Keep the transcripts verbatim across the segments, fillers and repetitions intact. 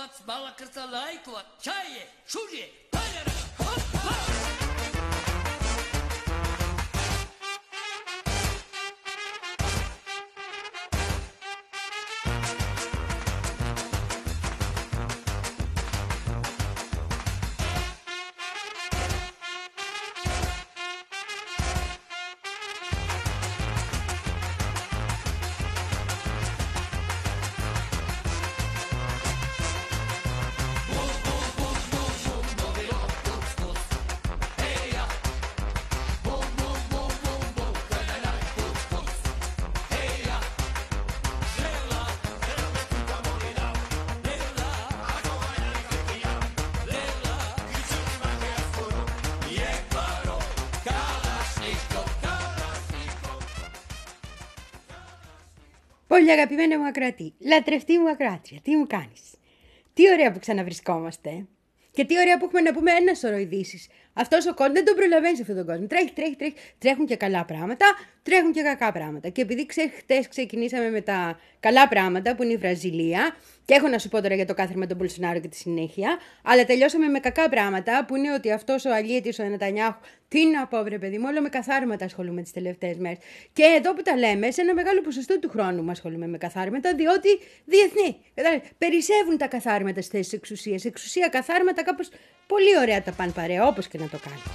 Балакovat, балакırsa лайкovat, чае, шури, палера, хоппа! Πολύ αγαπημένα μου ακροατή, λατρευτή μου ακροάτρια, τι μου κάνεις? Τι ωραία που ξαναβρισκόμαστε. Και τι ωραία που έχουμε να πούμε ένα σωρό ειδήσεις. Αυτός ο κόσμος δεν τον προλαβαίνει σε αυτόν τον κόσμο. Τρέχει, τρέχει, τρέχει. Τρέχουν και καλά πράγματα, τρέχουν και κακά πράγματα. Και επειδή χτες ξεκινήσαμε με τα καλά πράγματα που είναι η Βραζιλία, και έχω να σου πω τώρα για το κάθαρμα των Μπολσονάρο και τη συνέχεια, αλλά τελειώσαμε με κακά πράγματα που είναι ότι αυτός ο αλήτης, ο Νετανιάχου, τι να πω, βρε παιδί μου, όλο με καθάρματα ασχολούμαι τις τελευταίες μέρες. Και εδώ που τα λέμε, σε ένα μεγάλο ποσοστό του χρόνου μου ασχολούμαι με καθάρματα, διότι διεθνή. Περισσεύουν τα καθάρματα στις θέσεις εξουσίας. Εξουσία, καθάρματα, κάπως πολύ ωραία τα πάνε παρέα, όπως και να το κάνεις.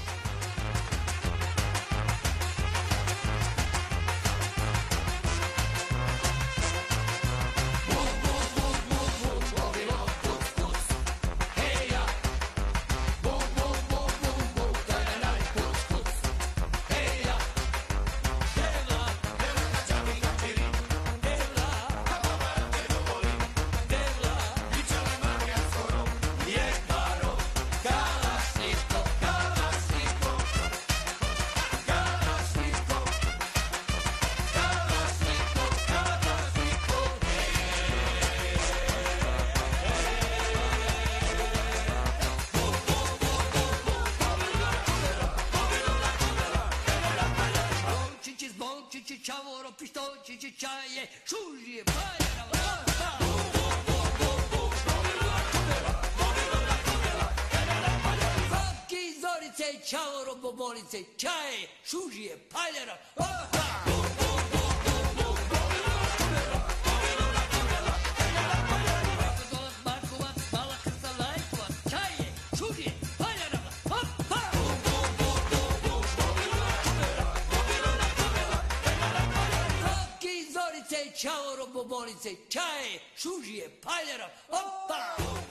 Ciavoro, pistoci, cicciaie, sciugli, palera, hoppa! Facchi, zorice, ciavoro, bobolice, ciaie, sciugli, palera, hoppa! Ciao bobolice, čaje, šužije, paljera, oppa!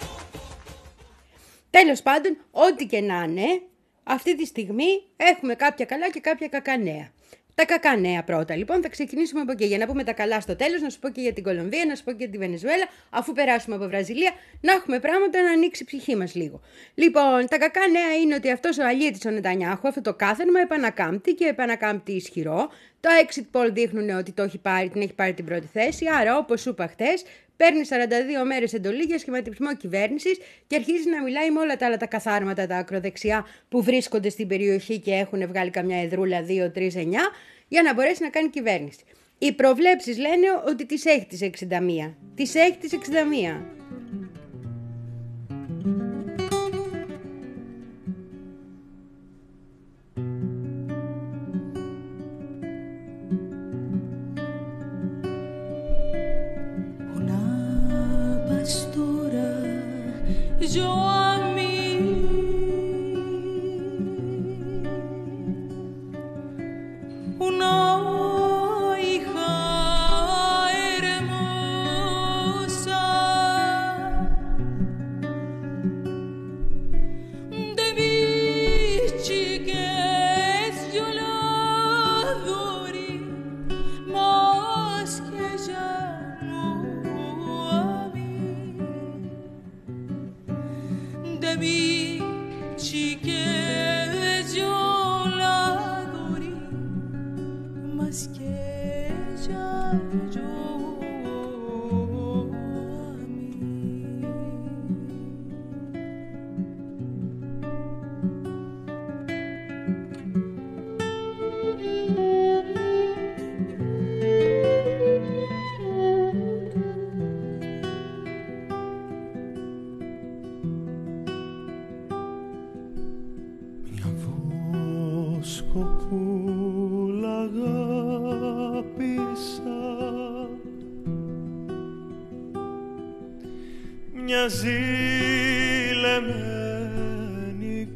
Τέλος πάντων, ό,τι και να είναι, αυτή τη στιγμή έχουμε κάποια καλά και κάποια κακά νέα. Τα κακά νέα πρώτα, λοιπόν, θα ξεκινήσουμε από εκεί. Για να πούμε τα καλά στο τέλος, να σου πω και για την Κολομβία, να σου πω και για τη Βενεζουέλα, αφού περάσουμε από Βραζιλία, να έχουμε πράγματα να ανοίξει η ψυχή μας λίγο. Λοιπόν, τα κακά νέα είναι ότι αυτός ο αλήτης ο Νετανιάχου, αυτό το κάθαρμα επανακάμπτει και επανακάμπτει ισχυρό. Τα exit poll δείχνουν ότι το έχει πάρει, την έχει πάρει την πρώτη θέση, άρα όπως σου είπα χτες, παίρνει σαράντα δύο μέρες εντολή για σχηματισμό κυβέρνησης και αρχίζει να μιλάει με όλα τα άλλα τα καθάρματα, τα ακροδεξιά που βρίσκονται στην περιοχή και έχουν βγάλει καμιά εδρούλα δύο τρία εννιά για να μπορέσει να κάνει κυβέρνηση. Οι προβλέψεις λένε ότι τις έχει τις εξήντα μία. Τις έχει τις εξήντα μία. Yo a mí una hija hermosa de mis chiques yo la adoré más que ella no a mí. De mi chiquez yo la adoré más que ella yo a mí. ζηλεμένη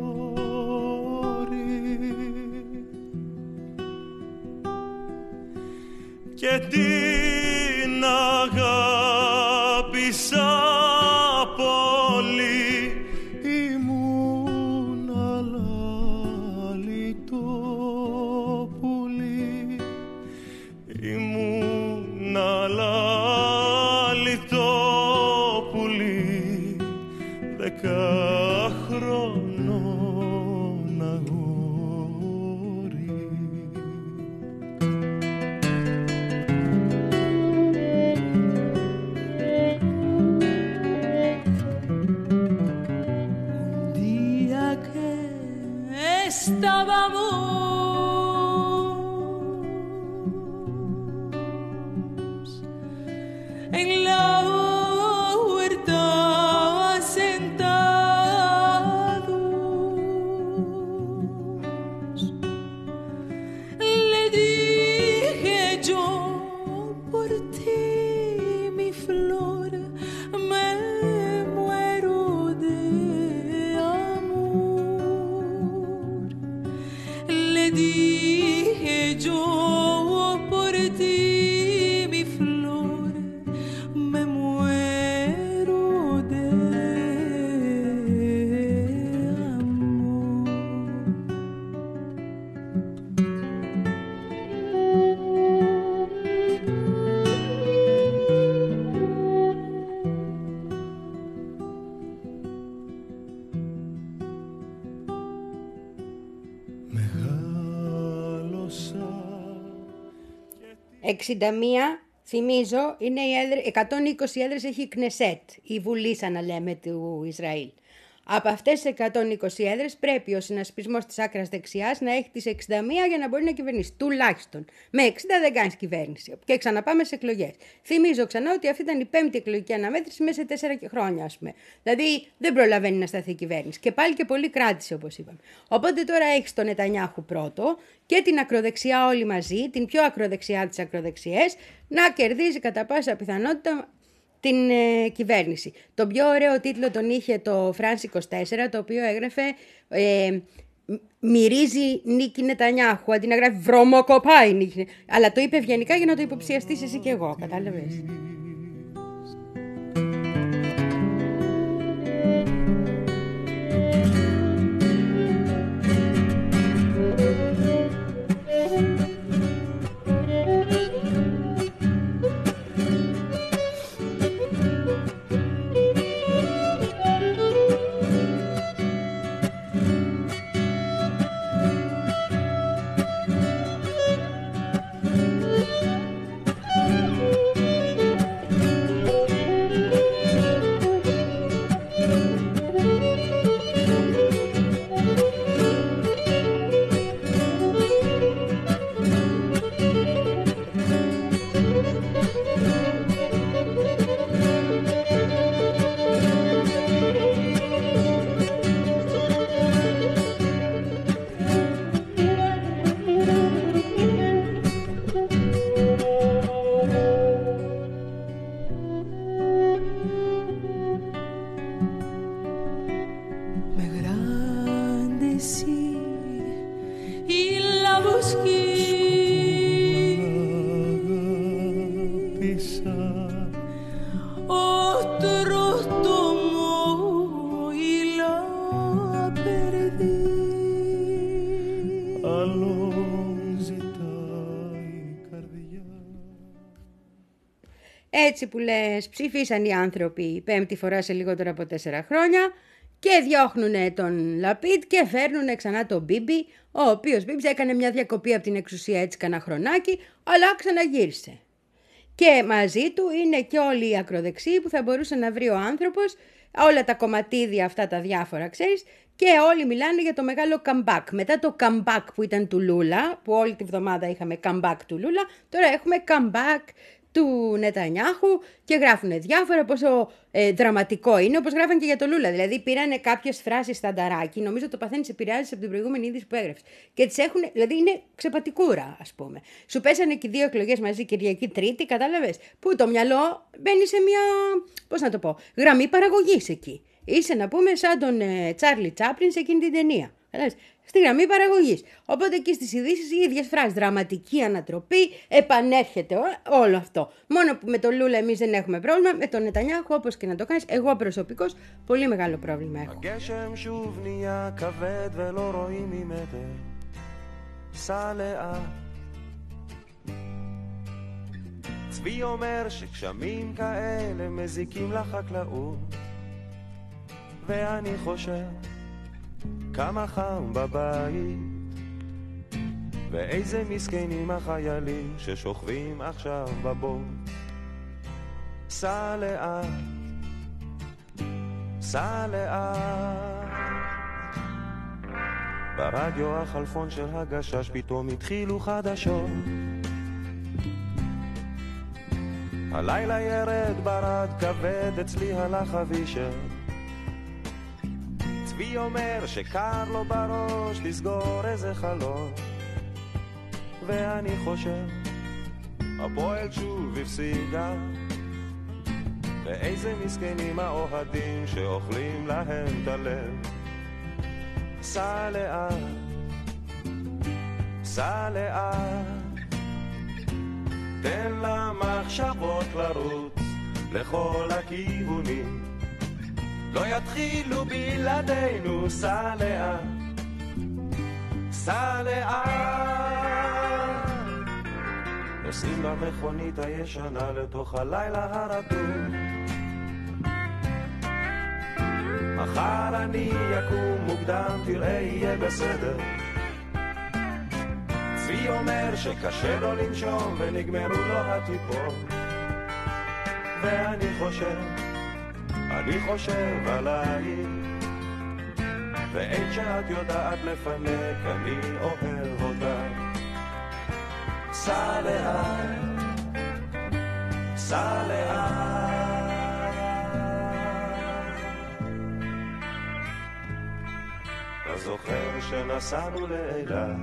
κόρη και την αγάπησα πολύ. Ήμουν αλάλητο πουλί, ήμουν αλάλητο πουλί, δεκάχρονων αγόρι. Estábamos en la huerta sentados. Le dije yo por ti, mi flor, me muero de amor. Le dije yo por ti, mi flor, me muero de amor. Μεγάλωσα εξήντα μία, θυμίζω, είναι οι έδρες, εκατόν είκοσι έδρες έχει η Κνεσέτ, η Βουλή σαν να λέμε του Ισραήλ. Από αυτές τις εκατόν είκοσι έδρες πρέπει ο συνασπισμός της άκρας δεξιάς να έχει τις εξήντα μία για να μπορεί να κυβερνήσει. Τουλάχιστον. Με εξήντα δεν κάνεις κυβέρνηση. Και ξαναπάμε σε εκλογές. Θυμίζω ξανά ότι αυτή ήταν η πέμπτη εκλογική αναμέτρηση μέσα σε τέσσερα χρόνια, ας πούμε. Δηλαδή δεν προλαβαίνει να σταθεί η κυβέρνηση. Και πάλι και πολύ κράτησε, όπως είπαμε. Οπότε τώρα έχεις τον Νετανιάχου πρώτο και την ακροδεξιά όλοι μαζί, την πιο ακροδεξιά τις ακροδεξιές, να κερδίζει κατά πάσα πιθανότητα την ε, κυβέρνηση. Το πιο ωραίο τίτλο τον είχε το France είκοσι τέσσερα, το οποίο έγραφε ε, «Μυρίζει νίκη Νετανιάχου», αντί να γράφει «Βρωμοκοπάει νίκη». Αλλά το είπε ευγενικά για να το υποψιαστείς εσύ και εγώ, κατάλαβες. Έτσι που λες, ψηφίσαν οι άνθρωποι πέμπτη φορά σε λιγότερο από τέσσερα χρόνια και διώχνουν τον Λαπίτ και φέρνουν ξανά τον Μπίμπι, ο οποίος Μπίμπι έκανε μια διακοπή από την εξουσία έτσι κανένα χρονάκι, αλλά ξαναγύρισε. Και μαζί του είναι και όλοι οι ακροδεξιοί που θα μπορούσε να βρει ο άνθρωπος, όλα τα κομματίδια αυτά τα διάφορα ξέρεις, και όλοι μιλάνε για το μεγάλο comeback. Μετά το comeback που ήταν του Λούλα, που όλη τη βδομάδα είχαμε comeback του Λούλα, τώρα έχουμε comeback του Νετανιάχου και γράφουν διάφορα πόσο ε, δραματικό είναι, όπως γράφαν και για το Λούλα. Δηλαδή πήρανε κάποιες φράσεις στα νταράκι, νομίζω το παθαίνεις επηρεάζεις από την προηγούμενη είδηση που έγραψε. Και τις έχουν, δηλαδή είναι ξεπατικούρα, ας πούμε. Σου πέσανε και δύο εκλογές μαζί Κυριακή Τρίτη, κατάλαβες. Που το μυαλό μπαίνει σε μια, πώς να το πω, γραμμή παραγωγής εκεί. Είσαι να πούμε σαν τον Τσάρλι Τσάπλιν σε εκείνη την ταινία. Στη γραμμή παραγωγής. Οπότε εκεί στις ειδήσεις οι ίδιες φράσεις. Δραματική ανατροπή, επανέρχεται όλο αυτό. Μόνο που με τον Λούλα εμείς δεν έχουμε πρόβλημα. Με τον Νετανιάχου, όπως και να το κάνεις, εγώ προσωπικώς πολύ μεγάλο πρόβλημα έχω. הגשם שוב נהיה כבד ולא רואים ממטר. סע לאט. צבי אומר שגשמים כאלה מזיקים לחקלאות. ואני חושב כמה חם בבית, ואיזה מסכנים החיילים ששוכבים עכשיו בבוט. סע לאט, סע לאט. ברדיו החלפון של הגשש פתאום התחילו חדשות. הלילה ירד ברד כבד אצלי הלך אבישר. צבי אומר שקר לו בראש לסגור איזה חלון. ואני חושב הפועל שוב הפסידה, ואיזה מסכנים האוהדים שאוכלים להם את הלב. סע לאט, סע לאט, תן למחשבות לרוץ לכל הכיוונים, לא יתחילו בלעדינו. סע לאט, סע לאט, נוסעים במכונית הישנה לתוך הלילה הרטוב. מחר אני יקום מוקדם, תראה יהיה בסדר. צבי אומר שקשה לו לנשום ונגמרו לו הטיפות. ואני חושב, אני חושב עלייך, ואין שאת יודעת לפנק, אני אוהב אותך. סע לאט, סע לאט, אתה זוכר שנסענו לאילת,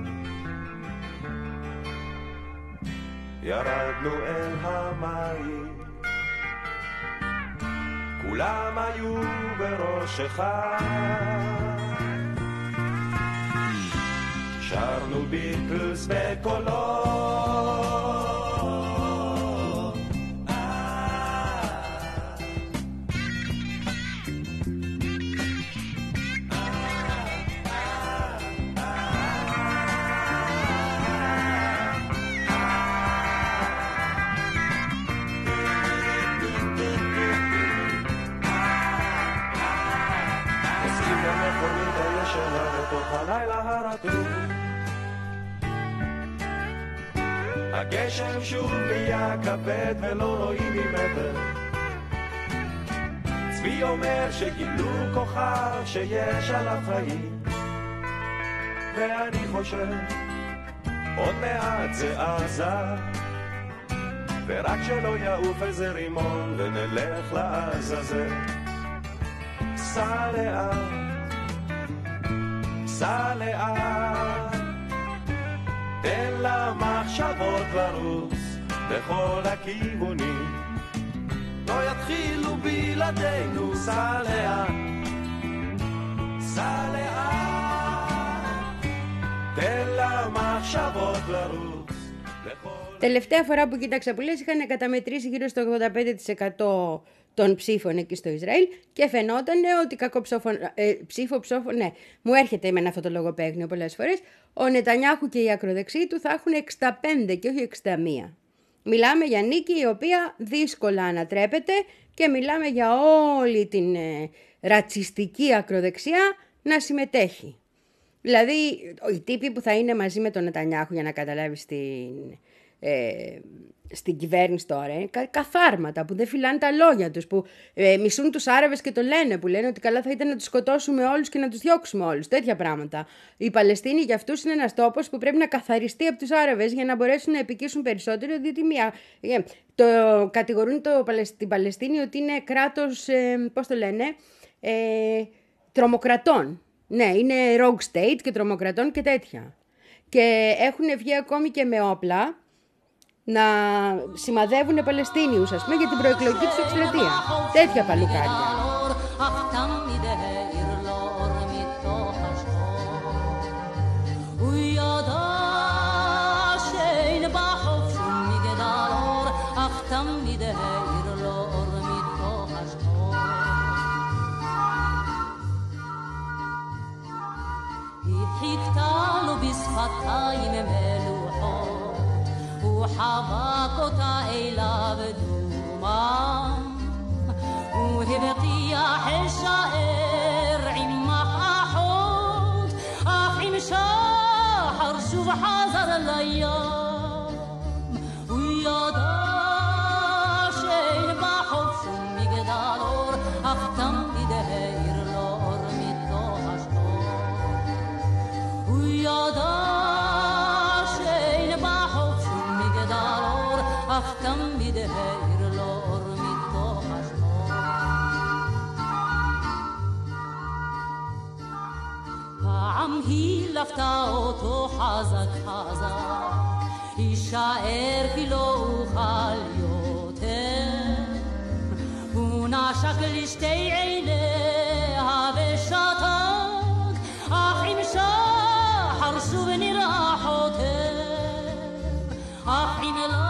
ירדנו אל המים, כולם היו בראש אחד, שרנו ביטלס בקולות, הלילה הרטוב. הגשם שוב נהיה כבד ולא רואים ממטר. צבי אומר שגילו כוכב שיש עליו חיים, ואני חושב עוד מעט זה עזה, ורק שלא יעוף איזה רימון ונלך לעזאזל. סע לאט, סע לאט, תן למחשבות לרוץ בכל הכיוונים, לא יתחילו בלעדינו. סע לאט, סע לאט, תן למחשבות לרוץ בכל... Τελευταία φορά που κοίταξα που λες είχαν καταμετρήσει γύρω στο ογδόντα πέντε τοις εκατό των ψήφων εκεί στο Ισραήλ και φαινόταν ότι κακό ψόφο, ε, ψήφο ψόφο, ναι, μου έρχεται με αυτό το λογοπαίγνιο πολλές φορές, ο Νετανιάχου και οι ακροδεξιοί του θα έχουν εξήντα πέντε και όχι εξήντα ένα. Μιλάμε για νίκη η οποία δύσκολα ανατρέπεται και μιλάμε για όλη την ε, ρατσιστική ακροδεξιά να συμμετέχει. Δηλαδή οι τύποι που θα είναι μαζί με τον Νετανιάχου, για να καταλάβεις την... Ε, στην κυβέρνηση τώρα είναι κα, καθάρματα που δεν φυλάνε τα λόγια τους, που ε, μισούν τους Άραβες και το λένε, που λένε ότι καλά θα ήταν να τους σκοτώσουμε όλους και να τους διώξουμε όλους, τέτοια πράγματα. Η Παλαιστίνη για αυτούς είναι ένας τόπος που πρέπει να καθαριστεί από τους Άραβες για να μπορέσουν να επικύσουν περισσότερο, διότι μία, ε, το, κατηγορούν το, την Παλαιστίνη ότι είναι κράτος, ε, πώς το λένε, ε, τρομοκρατών. Ναι, είναι rogue state και τρομοκρατών και τέτοια. Και έχουν βγει ακόμη και με όπλα να σημαδεύουν Παλαιστίνιους, ας πούμε, για την προεκλογική τους εκστρατεία. Τέτοια παλουκάρια. وحباك وطايلة بدومام وهبطي يا حشائر عمك أحوت أخي مشاحر شوف حذر الأيام ويا داشين بحب شو مقدار أختم بدهير لور متوهش ويا أختم بدهير لور متوهش عم هي لفتاوتو حزك حزك يشاعر في لو خاليوتم هنا شكل شتي عينيها بشاتك أخي مشاحر شو بني راحوتم أخي ملا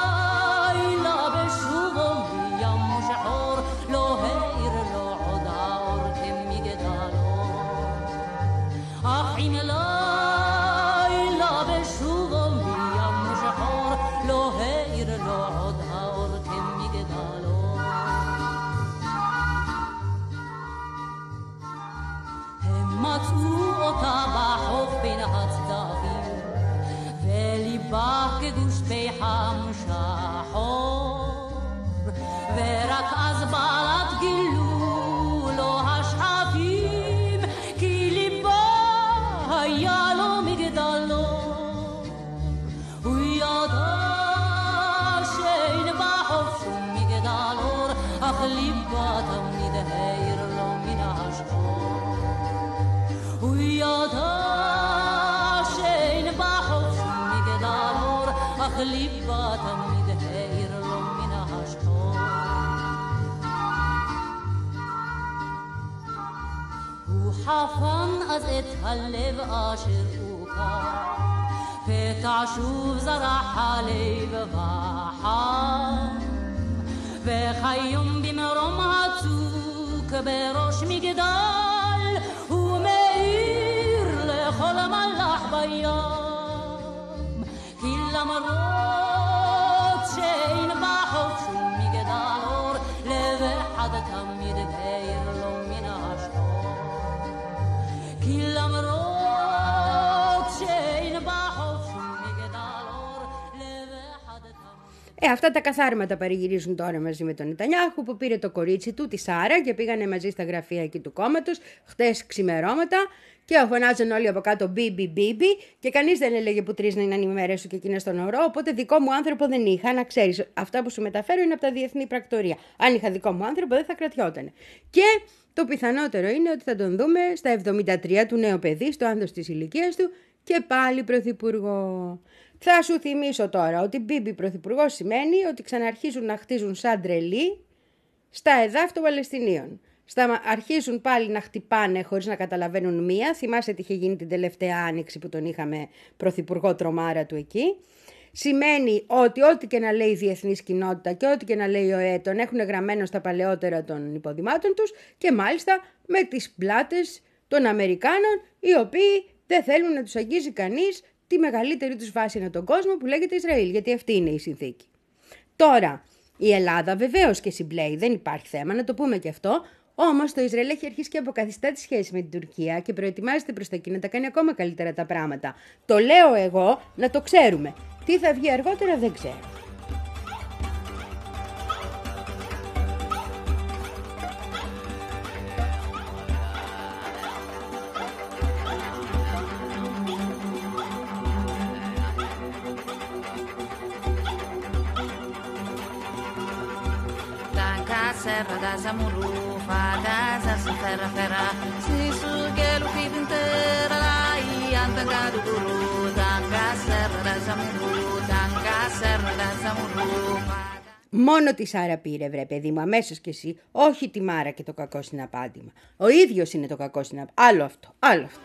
גוש ביחם שחור ורק אז בעלת גילו לו השאפים כי ליבו היה לו מגדלו הוא ידע שאין בחוף שום מגדלור אך ליבה תמיד העיר לו מן השחור הוא ידע שאין בחוף שום מגדלור ליבה תמיד העיר לו מן השחור הוא חפן אז את הלב אשר הוקר פתע שוב זרח הלב וחם וחיום במרום הצוק בראש מגדל הוא מאיר לכל מלאך בים כי למרות שאין בחוף שום מגדלור לב אחד תמיד בהיר לו מן השחור כי למרות שאין בחוף שום מגדלור לב אחד תמיד. Ε, αυτά τα καθάρματα παρηγυρίζουν τώρα μαζί με τον Νετανιάχου που πήρε το κορίτσι του, τη Σάρα, και πήγανε μαζί στα γραφεία εκεί του κόμματος χτες ξημερώματα. Και φωνάζαν όλοι από κάτω μπίμπι μπίμπι και κανείς δεν έλεγε που τρεις να είναι οι ημέρες σου και εκείνες στον ορό. Οπότε δικό μου άνθρωπο δεν είχα, να ξέρεις. Αυτά που σου μεταφέρω είναι από τα διεθνή πρακτορία. Αν είχα δικό μου άνθρωπο δεν θα κρατιότανε. Και το πιθανότερο είναι ότι θα τον δούμε στα εβδομήντα τρία του νέο παιδί, στο άνδος της ηλικίας του, και πάλι πρωθυπουργό. Θα σου θυμίσω τώρα ότι μπίμπι πρωθυπουργό σημαίνει ότι ξαναρχίζουν να χτίζουν σαν τρελοί στα εδάφη των Παλαιστινίων. Στα, αρχίζουν πάλι να χτυπάνε χωρίς να καταλαβαίνουν μία. Θυμάσαι τι είχε γίνει την τελευταία άνοιξη που τον είχαμε πρωθυπουργό τρομάρα του εκεί. Σημαίνει ότι ό,τι και να λέει η διεθνής κοινότητα και ό,τι και να λέει ο ΕΕ τον έχουν γραμμένο στα παλαιότερα των υποδημάτων τους και μάλιστα με τις πλάτες των Αμερικάνων, οι οποίοι δεν θέλουν να τους αγγίζει κανείς τη μεγαλύτερη τους βάση ανά τον κόσμο που λέγεται Ισραήλ, γιατί αυτή είναι η συνθήκη. Τώρα, η Ελλάδα βεβαίως και συμπλέει, δεν υπάρχει θέμα, να το πούμε και αυτό. Όμως το Ισραήλ έχει αρχίσει και αποκαθιστά τη σχέση με την Τουρκία και προετοιμάζεται προς τα εκεί να τα κάνει ακόμα καλύτερα τα πράγματα. Το λέω εγώ να το ξέρουμε. Τι θα βγει αργότερα δεν ξέρω. serra da zamuru fada za ferra ferra si su gelu pintera lai antanga guru tanga serra da zamuru tanga serra da zamuru. Μόνο τη Σάρα πήρε, βρε παιδί μου, αμέσως κι εσύ. Όχι τη Μάρα και το κακό συναπάντημα. Ο ίδιος είναι το κακό συναπάντημα. Άλλο αυτό, άλλο αυτό.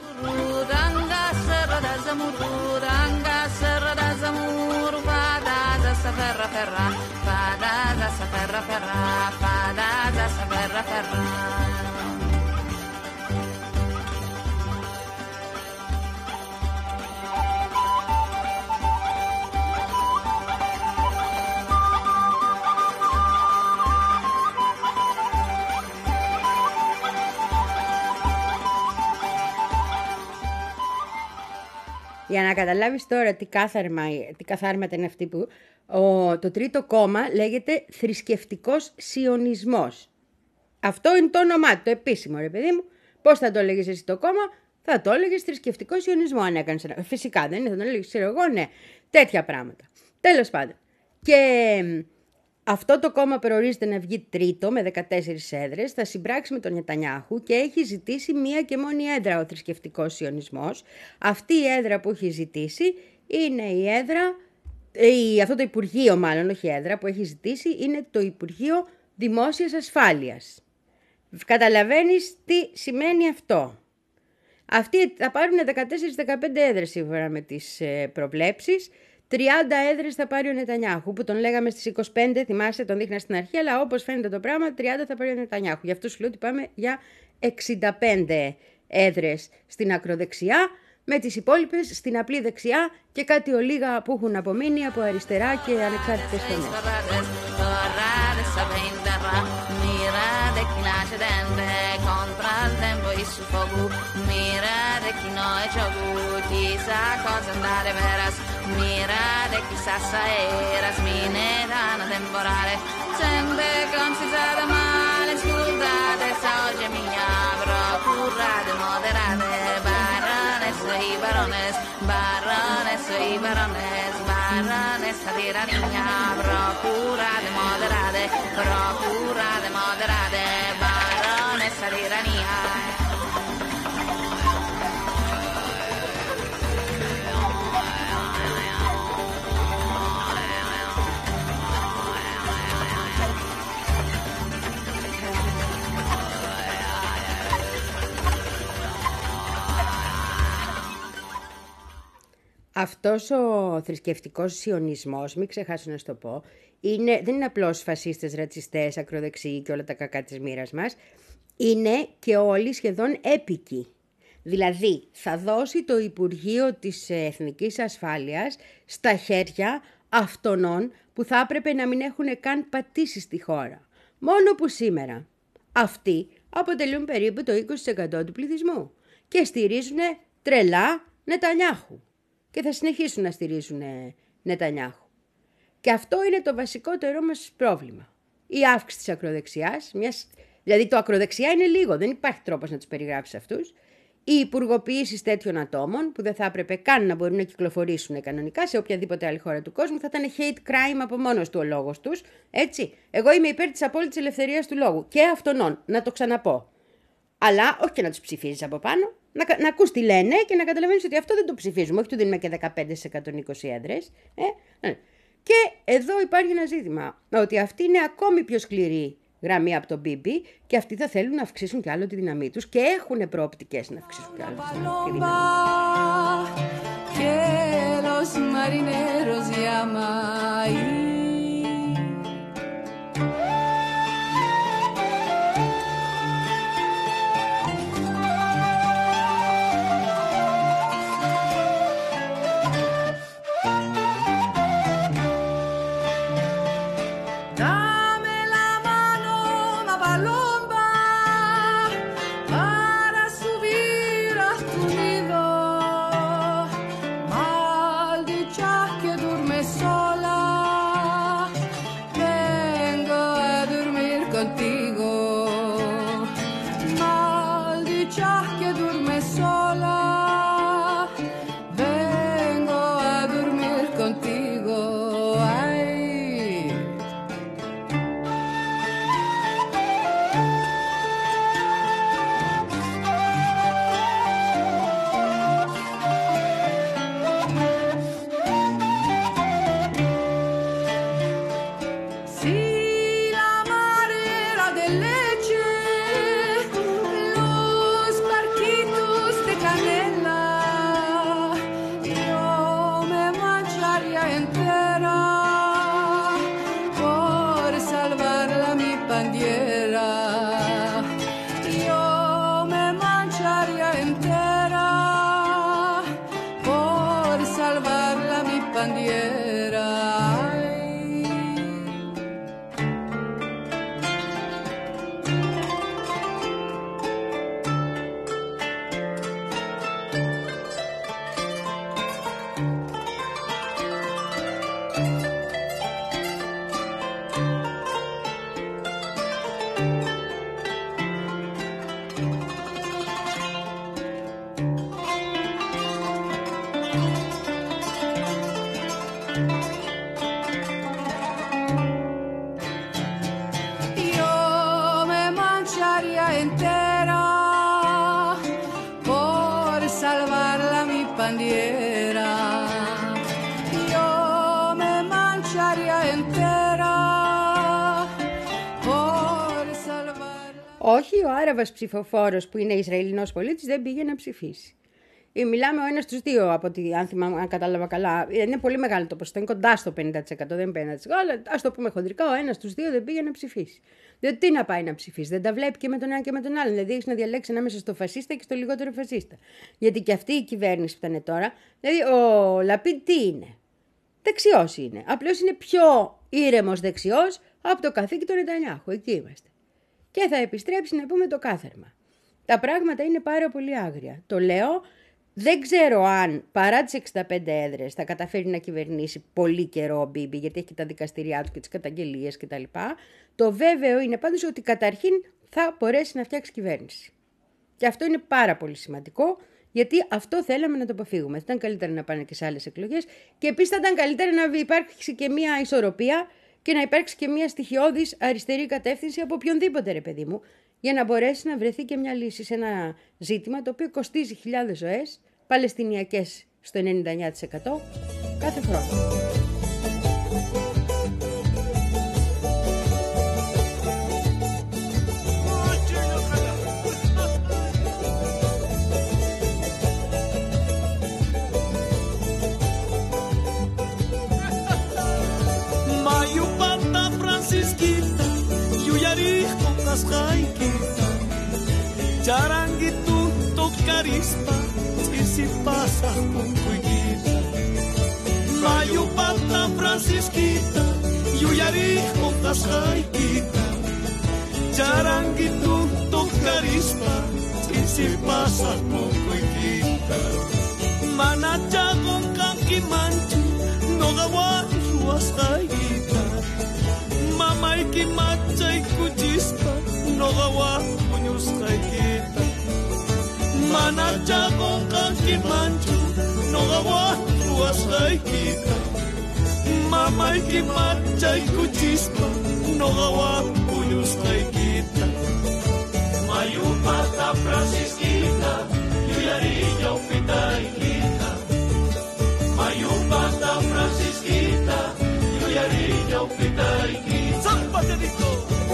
Για να καταλάβεις τώρα τι, κάθαρμα, τι καθάρματα είναι αυτή που... Ο, το τρίτο κόμμα λέγεται θρησκευτικός σιωνισμός. Αυτό είναι το όνομά του, το επίσημο, ρε παιδί μου. Πώς θα το έλεγες εσύ το κόμμα? Θα το έλεγες θρησκευτικό σιωνισμό αν έκανες. Φυσικά δεν είναι, θα το έλεγες, ξέρω εγώ, ναι. Τέτοια πράγματα. Τέλος πάντων. Και αυτό το κόμμα προορίζεται να βγει τρίτο με δεκατέσσερις έδρες, θα συμπράξει με τον Νετανιάχου και έχει ζητήσει μία και μόνη έδρα ο θρησκευτικός σιωνισμός. Αυτή η έδρα που έχει ζητήσει είναι η έδρα, η, αυτό το Υπουργείο μάλλον, όχι έδρα, που έχει ζητήσει είναι το Υπουργείο Δημόσιας Ασφάλειας. Καταλαβαίνεις τι σημαίνει αυτό? Αυτοί θα πάρουν δεκατέσσερις δεκαπέντε έδρες σύμφωνα με τις ε, προβλέψεις. τριάντα έδρες θα πάρει ο Νετανιάχου, που τον λέγαμε στις είκοσι πέντε, θυμάσαι, τον δείχνα στην αρχή, αλλά όπως φαίνεται το πράγμα, τριάντα θα πάρει ο Νετανιάχου. Γι' αυτό σου λέω ότι πάμε για εξήντα πέντε έδρες στην ακροδεξιά, με τις υπόλοιπες στην απλή δεξιά και κάτι ολίγα που έχουν απομείνει από αριστερά και ανεξάρτητες φωνές. Mirare chissà se era sminera una temporale sempre considerata male scusate se oggi mi avrò curate moderate baronesse i barones baronesse i barones baronessa tirania procurate moderate procurate moderate baronessa tirania. Αυτός ο θρησκευτικός σιωνισμός, μην ξεχάσω να σου το πω, είναι, δεν είναι απλώς φασίστες, ρατσιστές, ακροδεξιοί και όλα τα κακά της μοίρας μας, είναι και όλοι σχεδόν έπικοι. Δηλαδή θα δώσει το Υπουργείο της Εθνικής Ασφάλειας στα χέρια αυτών που θα έπρεπε να μην έχουν καν πατήσει στη χώρα. Μόνο που σήμερα αυτοί αποτελούν περίπου το είκοσι τοις εκατό του πληθυσμού και στηρίζουν τρελά Νετανιάχου. Και θα συνεχίσουν να στηρίζουν Νετανιάχου. Και αυτό είναι το βασικότερο μας πρόβλημα. Η αύξηση της ακροδεξιάς, μιας... δηλαδή το ακροδεξιά είναι λίγο, δεν υπάρχει τρόπος να τους περιγράψεις αυτούς. Οι υπουργοποιήσεις τέτοιων ατόμων, που δεν θα έπρεπε καν να μπορούν να κυκλοφορήσουν κανονικά σε οποιαδήποτε άλλη χώρα του κόσμου, θα ήταν hate crime από μόνος του ο λόγος τους. Έτσι. Εγώ είμαι υπέρ της απόλυτης ελευθερίας του λόγου και αυτονών, να το ξαναπώ. Αλλά όχι και να τους ψηφίζεις από πάνω. Να, να ακούς τι λένε και να καταλαβαίνεις ότι αυτό δεν το ψηφίζουμε. Όχι του δίνουμε και δεκαπέντε σε εκατόν είκοσι έδρες. Ε, ε. Και εδώ υπάρχει ένα ζήτημα. Ότι αυτή είναι ακόμη πιο σκληρή γραμμή από τον Μπίμπι και αυτοί θα θέλουν να αυξήσουν κι άλλο τη δύναμή τους και έχουν προοπτικές να αυξήσουν κι άλλο τη δύναμή τους. bandiera. Όχι, ο Άραβας ψηφοφόρος που είναι Ισραηλινός πολίτης δεν πήγε να ψηφίσει. Ή μιλάμε ο ένας στους δύο, από ότι, αν, θυμάμαι, αν κατάλαβα καλά. Είναι πολύ μεγάλο το ποσοστό, είναι κοντά στο πενήντα τοις εκατό, δεν είναι πενήντα τοις εκατό, αλλά ας το πούμε χοντρικά, ο ένας στους δύο δεν πήγε να ψηφίσει. Διότι τι να πάει να ψηφίσει, δεν τα βλέπει και με τον ένα και με τον άλλον. Δηλαδή έχει να διαλέξει ανάμεσα στο φασίστα και στο λιγότερο φασίστα. Γιατί και αυτή η κυβέρνηση που ήταν τώρα, δηλαδή ο Λαπίντ τι είναι. Δεξιός είναι. Απλώς είναι πιο ήρεμος δεξιός από το καθήκη του Νετανιάχου. Εκεί είμαστε. Και θα επιστρέψει να πούμε το κάθαρμα. Τα πράγματα είναι πάρα πολύ άγρια. Το λέω, δεν ξέρω αν παρά τις εξήντα πέντε έδρες θα καταφέρει να κυβερνήσει πολύ καιρό ο Μπίμπι, γιατί έχει και τα δικαστηριά του και τις καταγγελίες κτλ. Το βέβαιο είναι πάντως ότι καταρχήν θα μπορέσει να φτιάξει κυβέρνηση. Και αυτό είναι πάρα πολύ σημαντικό, γιατί αυτό θέλαμε να το αποφύγουμε. Θα ήταν καλύτερα να πάνε και σε άλλες εκλογές και επίσης θα ήταν καλύτερα να υπάρξει και μια ισορροπία και να υπάρξει και μια στοιχειώδης αριστερή κατεύθυνση από οποιονδήποτε, ρε παιδί μου, για να μπορέσει να βρεθεί και μια λύση σε ένα ζήτημα το οποίο κοστίζει χιλιάδες ζωές, παλαιστινιακές στο ενενήντα εννέα τοις εκατό κάθε χρόνο. Charanguito tocarispa, si si pasa con cuiguita. Mayo pata francisquita, yuyarijo casjaiquita. Charanguito tocarispa, si si pasa con cuiguita. Manacha con canquimancho, no gawanchu asjaiquita. Mamay ki macha y cuchispa, no gawanchu. Manacha con canqui mancho, no gawa ruasaiquita. Mama y que macha y cuchispa, no gawa puyusaiquita. Mayupata francisquita, yuyarilla upitaiquita. Mayupata francisquita, yuyarilla upitaiquita. ¡Zampatedito!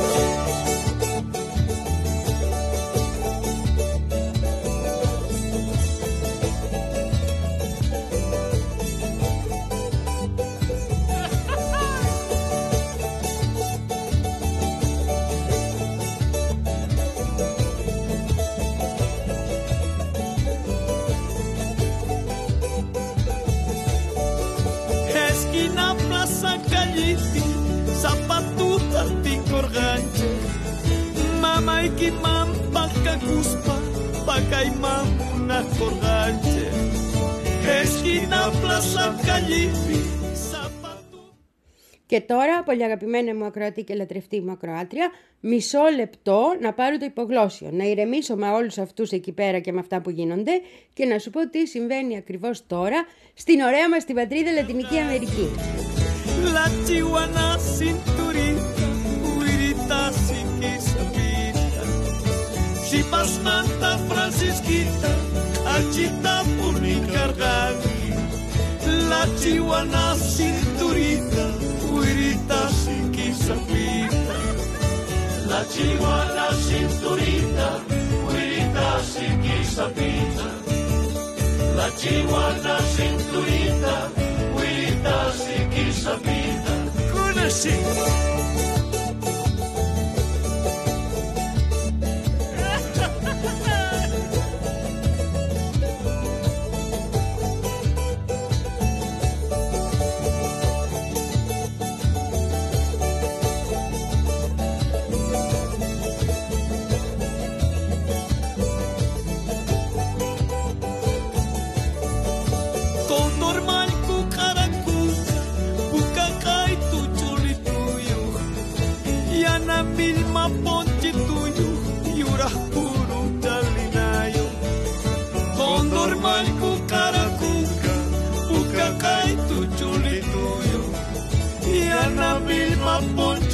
Zapatuta ticor gancho, mama y que mam paca cuspa, paca y mam una corganche. Esquina plaza Callipi, zapatu. Και τώρα, πολύ αγαπημένα μου ακροατή και λατρευτή μου ακροάτρια, μισό λεπτό να πάρω το υπογλώσσιο, να ηρεμήσω με όλους αυτούς εκεί πέρα και με αυτά που γίνονται και να σου πω τι συμβαίνει ακριβώς τώρα στην ωραία μας την πατρίδα Λατινική Αμερική. La chihuana cinturita, huirita, siquisapita. Si pasmanta francisquita, achita por mi carganqui. La chihuana cinturita, huirita, siquisapita. La chihuana cinturita, huirita, siquisapita. La chihuana cinturita, huirita, siquisapita. Conocí.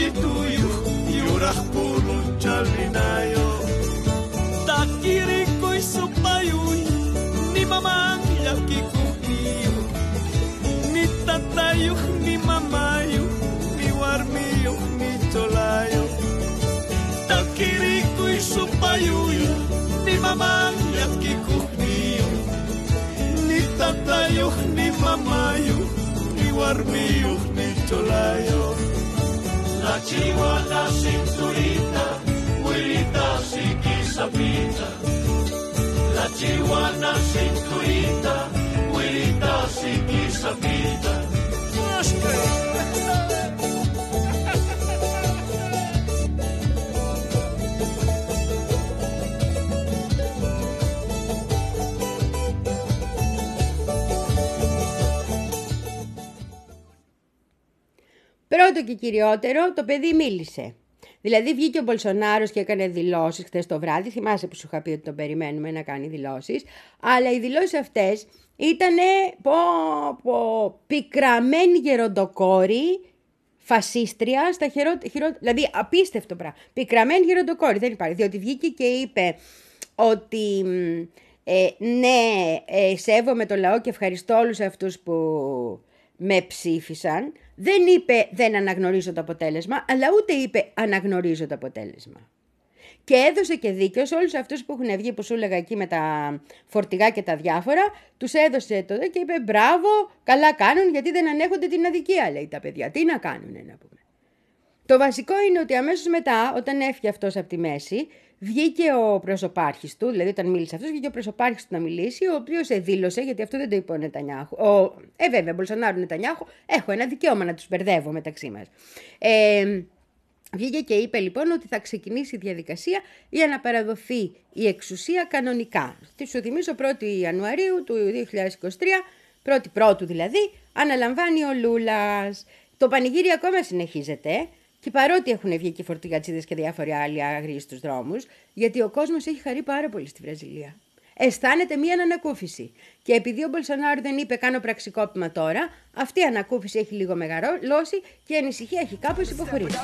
tuju jurah pulun jalinayo takirikoy supayuy ni mamang yakikukiyo ni tatayuh ni mamayo ni warmiyo ni cholayo takirikoy supayuy ni mamang yakikukiyo ni tatayuh ni mamayo ni warmiyo ni cholayo la chihuahua cinturita huilita sikisapita la chihuahua cinturita huilita sikisapita Πρώτο και κυριότερο, το παιδί μίλησε. Δηλαδή βγήκε ο Μπολσονάρος και έκανε δηλώσεις χθες το βράδυ. Θυμάσαι που σου είχα πει ότι τον περιμένουμε να κάνει δηλώσεις. Αλλά οι δηλώσεις αυτές ήταν πω, πω, πικραμένη γεροντοκόρη, φασίστρια, στα χειρό, χειρό, δηλαδή απίστευτο πράγμα. Πικραμένη γεροντοκόρη, δεν υπάρχει. Διότι βγήκε και είπε ότι ε, ναι, ε, σέβομαι το λαό και ευχαριστώ όλους αυτούς που με ψήφισαν. Δεν είπε δεν αναγνωρίζω το αποτέλεσμα, αλλά ούτε είπε αναγνωρίζω το αποτέλεσμα. Και έδωσε και δίκαιο σε όλους αυτούς που έχουν βγει, που σου έλεγα εκεί με τα φορτηγά και τα διάφορα, τους έδωσε το και είπε μπράβο, καλά κάνουν γιατί δεν ανέχονται την αδικία, λέει τα παιδιά. Τι να κάνουνε να πούμε. Το βασικό είναι ότι αμέσως μετά, όταν έφυγε αυτός από τη μέση, βγήκε ο προσωπάρχης του, δηλαδή όταν μίλησε αυτός, βγήκε ο προσωπάρχης του να μιλήσει, ο οποίος δήλωσε, γιατί αυτό δεν το είπε ο Νετανιάχου. Ο, ε, βέβαια, Μπολσονάρο Νετανιάχου, έχω ένα δικαίωμα να τους μπερδεύω μεταξύ μας. Ε, βγήκε και είπε λοιπόν ότι θα ξεκινήσει η διαδικασία για να παραδοθεί η εξουσία κανονικά. Τι σου θυμίζω, πρώτη Ιανουαρίου του δύο χιλιάδες είκοσι τρία, πρώτη πρώτου δηλαδή, αναλαμβάνει ο Λούλας. Το πανηγύρι ακόμα συνεχίζεται. Και παρότι έχουν βγει και φορτηγατσίδες και διάφοροι άλλοι άγριοι στους δρόμους, γιατί ο κόσμος έχει χαρεί πάρα πολύ στη Βραζιλία. Αισθάνεται μία ανακούφιση. Και επειδή ο Μπολσονάρο δεν είπε κάνω πραξικόπημα τώρα, αυτή η ανακούφιση έχει λίγο μεγαλώσει και η ανησυχία έχει κάπως υποχωρήσει.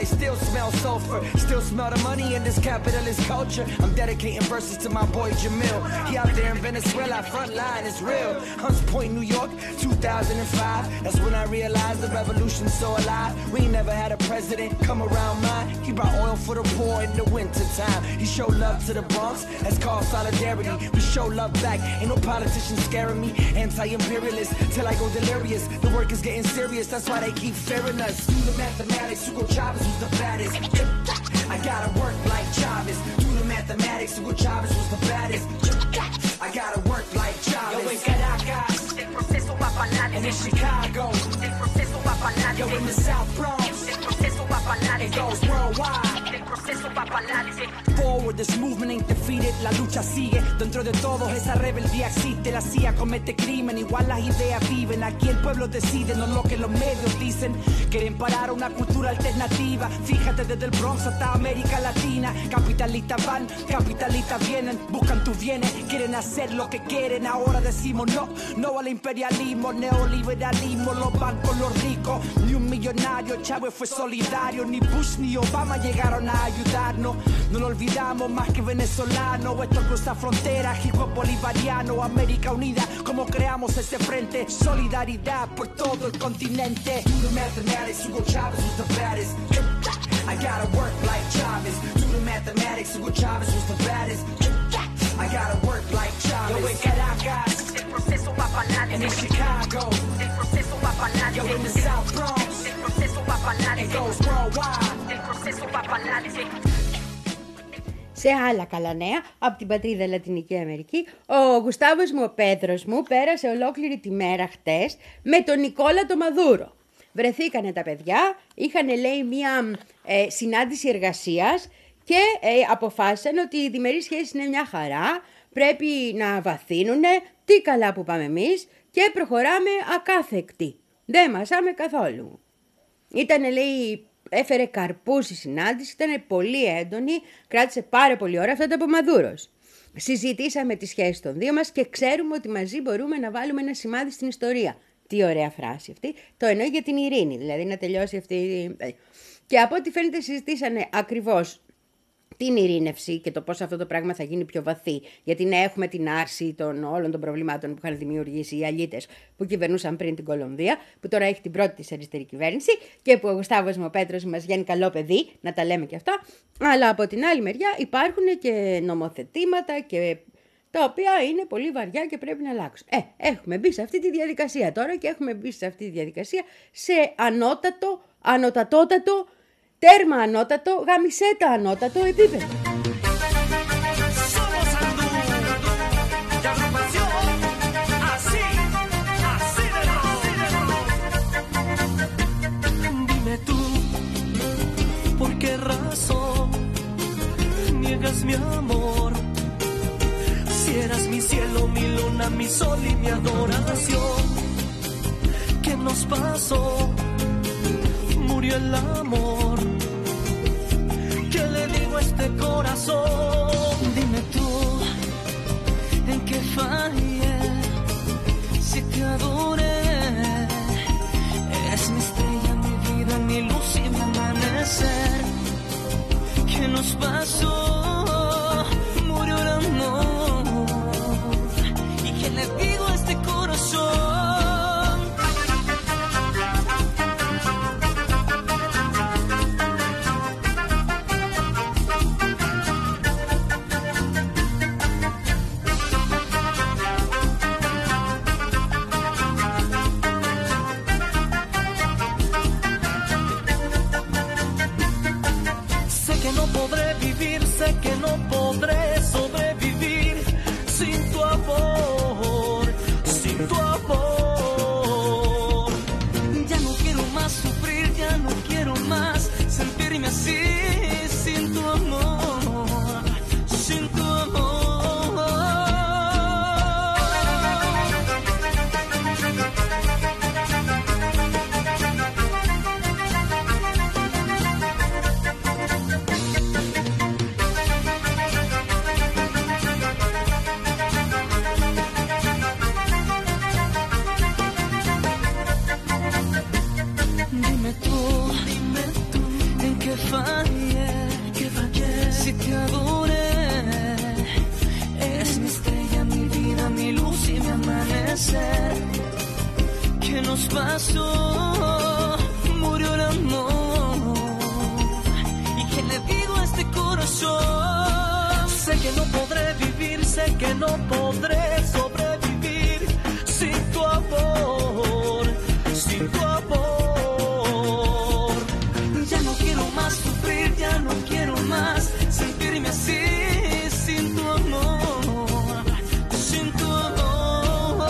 We show love back, ain't no politicians scaring me. Anti-imperialist, till I go delirious. The work is getting serious, that's why they keep fearing us. Do the mathematics, Hugo Chavez was the baddest. I gotta work like Chavez. Do the mathematics, Hugo Chavez was the baddest. I gotta work like Chavez. Yo, in Caracas, el proceso va pa'lante. And in Chicago, el proceso va pa'lante. Yo, in the South Bronx, el proceso va pa'lante. It goes worldwide, el proceso va pa'lante. Forward, this movement ain't defeated, la lucha sigue. Dentro de todos esa rebeldía existe. La C I A comete crimen, igual las ideas viven. Aquí el pueblo decide, no lo que los medios dicen. Quieren parar una cultura alternativa. Fíjate desde el Bronx hasta América Latina. Capitalistas van, capitalistas vienen. Buscan tus bienes, quieren hacer lo que quieren. Ahora decimos no, no al imperialismo. Neoliberalismo, los bancos, los ricos. Ni un millonario, Chávez fue solidario. Ni Bush ni Obama llegaron a ayudarnos. No lo olvidamos más que venezolanos. Esto cruza fronteras, hip hop bolivariano. América unida, como creamos ese frente. Solidaridad por todo el continente. Do the mathematics, Hugo Chavez was the baddest. I gotta work like Chavez. Do the mathematics, Hugo Chavez was the baddest. I gotta work like Chavez. Yo, in Caracas, el proceso va pa'lante. And in Chicago, el proceso va pa'lante. Yo, in the South Bronx, el proceso va pa'lante. It goes worldwide, el proceso va pa'lante. Σε άλλα καλά νέα, από την πατρίδα Λατινική Αμερική, ο Γουστάβος μου, ο Πέτρος μου, πέρασε ολόκληρη τη μέρα χτες με τον Νικόλα το Μαδούρο. Βρεθήκανε τα παιδιά, είχαν λέει μία ε, συνάντηση εργασίας και ε, αποφάσισαν ότι η διμερή σχέση είναι μια χαρά, πρέπει να βαθύνουνε, τι καλά που πάμε εμείς και προχωράμε ακάθεκτοι. Δεν μασάμε καθόλου. Ήτανε λέει... Έφερε καρπούς η συνάντηση, ήταν πολύ έντονη, κράτησε πάρα πολύ ώρα, αυτά τα από Μαδούρος. Συζητήσαμε τις σχέσεις των δύο μας και ξέρουμε ότι μαζί μπορούμε να βάλουμε ένα σημάδι στην ιστορία. Τι ωραία φράση αυτή. Το εννοεί για την ειρήνη, δηλαδή να τελειώσει αυτή Και από ό,τι φαίνεται συζητήσανε ακριβώς την ειρήνευση και το πώς αυτό το πράγμα θα γίνει πιο βαθύ. Γιατί ναι, έχουμε την άρση των όλων των προβλημάτων που είχαν δημιουργήσει οι αλίτες που κυβερνούσαν πριν την Κολομβία, που τώρα έχει την πρώτη της αριστερή κυβέρνηση και που ο Γουστάβος Μοπέτρος μας βγαίνει καλό παιδί, να τα λέμε και αυτά. Αλλά από την άλλη μεριά υπάρχουν και νομοθετήματα και τα οποία είναι πολύ βαριά και πρέπει να αλλάξουν. Ε, έχουμε μπει σε αυτή τη διαδικασία τώρα και έχουμε μπει σε αυτή τη διαδικασία σε ανώτατο, ανωτατότατο, τέρμα ανώτατο, γαμισέτα ανώτατο επίπεδο. Dime tú, ¿por qué razón niegas mi amor? Si eras mi cielo, mi luna, mi sol y mi adoración. ¿Qué nos pasó? Murió el amor. ¿Qué le digo a este corazón? Dime tú, ¿en qué fallé? Si te adoré, eres mi estrella, mi vida, mi luz y mi amanecer. ¿Qué nos pasó? Murió el amor. ¿Y qué le digo a este corazón? Sé que no podré sobrevivir sin tu amor, sin tu amor. Ya no quiero más sufrir, ya no quiero más sentirme así sin tu amor, sin tu amor. Fallé, que fallé. Si te adoré, eres mi estrella, mi vida, mi luz y mi amanecer. ¿Qué nos pasó? Murió el amor. ¿Y qué le digo a este corazón? Sé que no podré vivir, sé que no podré sobrevivir sin tu amor, sin tu amor. Sufrir, ya no quiero más sentirme así sin tu amor, sin tu amor.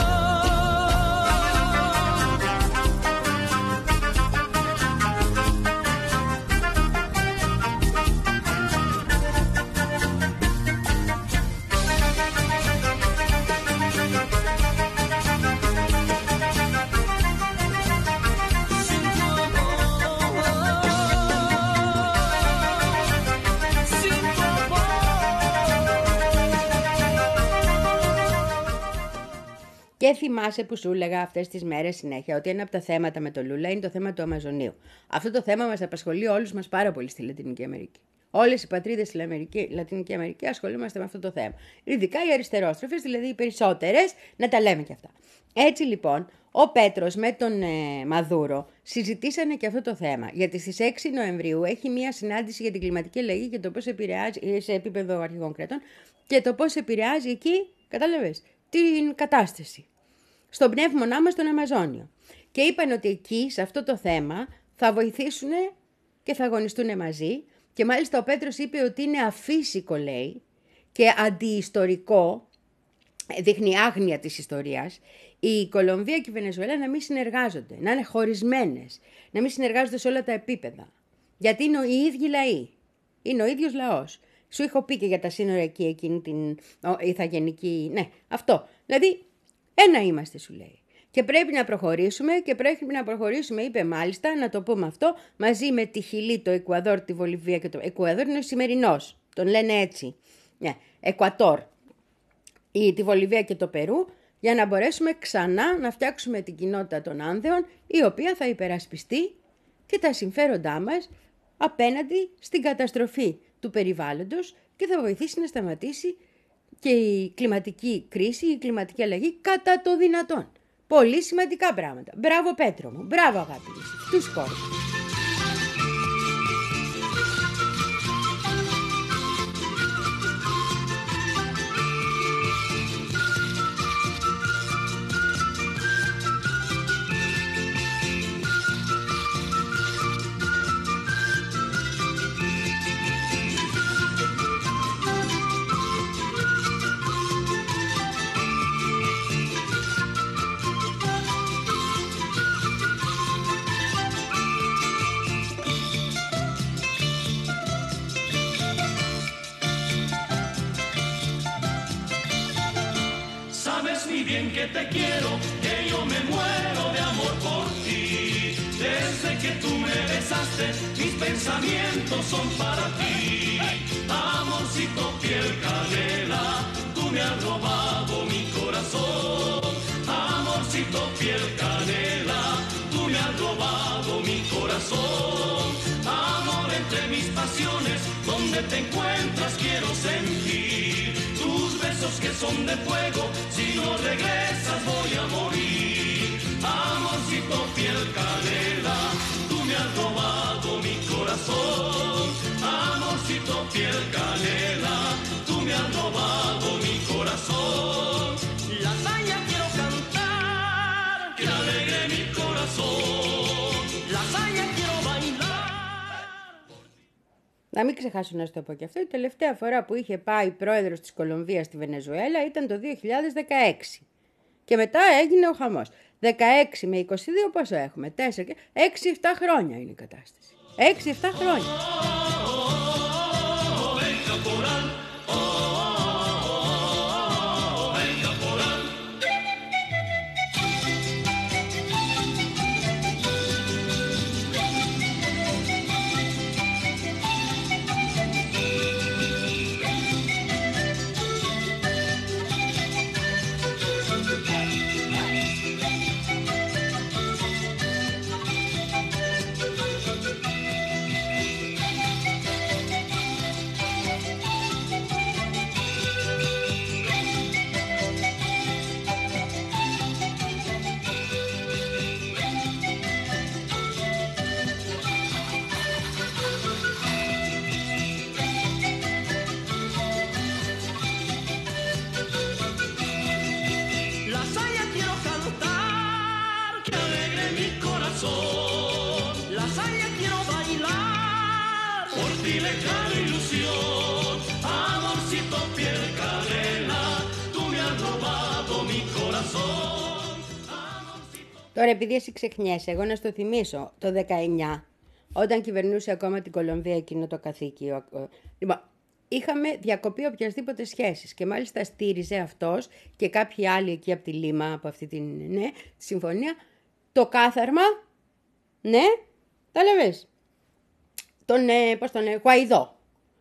Και θυμάσαι που σου έλεγα αυτές τις μέρες συνέχεια ότι ένα από τα θέματα με το Λούλα είναι το θέμα του Αμαζονίου. Αυτό το θέμα μας απασχολεί όλους μας πάρα πολύ στη Λατινική Αμερική. Όλες οι πατρίδες στη Λατινική Αμερική ασχολούμαστε με αυτό το θέμα. Ειδικά οι αριστερόστροφες, δηλαδή οι περισσότερες, να τα λέμε και αυτά. Έτσι λοιπόν, ο Πέτρος με τον ε, Μαδούρο συζητήσανε και αυτό το θέμα. Γιατί στις έξι Νοεμβρίου έχει μία συνάντηση για την κλιματική αλλαγή και το πώς επηρεάζει σε επίπεδο αρχηγών κρατών και το πώς επηρεάζει εκεί, κατάλαβες, την κατάσταση. Στον πνεύμονά μας τον Αμαζόνιο. Και είπαν ότι εκεί, σε αυτό το θέμα, θα βοηθήσουν και θα αγωνιστούν μαζί. Και μάλιστα ο Πέτρος είπε ότι είναι αφύσικο, λέει, και αντιιστορικό, δείχνει άγνοια της ιστορίας, η Κολομβία και η Βενεζουέλα να μην συνεργάζονται, να είναι χωρισμένες, να μην συνεργάζονται σε όλα τα επίπεδα. Γιατί είναι οι ίδιοι λαοί, είναι ο ίδιος λαός. Σου είχα πει και για τα σύνορα εκεί, εκείνη την ηθαγενική, ναι, αυτό. Δηλαδή, ένα είμαστε, σου λέει. Και πρέπει να προχωρήσουμε και πρέπει να προχωρήσουμε, είπε μάλιστα, να το πούμε αυτό, μαζί με τη Χιλή, το Εκουαδόρ, τη Βολιβία και το Εκουαδόρ είναι ο σημερινός, τον λένε έτσι, ναι, Εκουατόρ, η, τη Βολιβία και το Περού, για να μπορέσουμε ξανά να φτιάξουμε την κοινότητα των Άνδεων, η οποία θα υπερασπιστεί και τα συμφέροντά μας απέναντι στην καταστροφή του περιβάλλοντος και θα βοηθήσει να σταματήσει και η κλιματική κρίση, η κλιματική αλλαγή κατά το δυνατόν. Πολύ σημαντικά πράγματα. Μπράβο Πέτρο μου, μπράβο αγάπη μου, τους χώρους. Bien que te quiero, que yo me muero de amor por ti. Desde que tú me besaste, mis pensamientos son para ti. Amorcito piel canela, tú me has robado mi corazón. Amorcito piel canela, tú me has robado mi corazón. Amor entre mis pasiones, donde te encuentras quiero sentir. Tus besos que son de fuego, si no regresas voy a morir. Amorcito piel canela, tú me has robado mi corazón. Amorcito piel canela, tú me has robado mi corazón. Lasaña quiero cantar, que alegre mi corazón. Lasaña quiero bailar. Να μην ξεχάσω να σου το πω και αυτό, η τελευταία φορά που είχε πάει πρόεδρος της Κολομβίας στη Βενεζουέλα ήταν το δύο χιλιάδες δεκαέξι. Και μετά έγινε ο χαμός. δεκαέξι με είκοσι δύο πόσο έχουμε, τέσσερα, έξι επτά χρόνια είναι η κατάσταση. έξι επτά χρόνια. Τώρα επειδή εσύ ξεχνιέσαι, εγώ να στο θυμίσω, το δεκαεννιά, όταν κυβερνούσε ακόμα την Κολομβία εκείνο το καθήκιο, λοιπόν, είχαμε διακοπεί οποιασδήποτε σχέσεις και μάλιστα στήριζε αυτός και κάποιοι άλλοι εκεί από τη Λίμα, από αυτή την ναι, τη συμφωνία, το κάθαρμα, ναι, τα λεβες, τον, ε, πώς τον, ε, Γουαϊδό.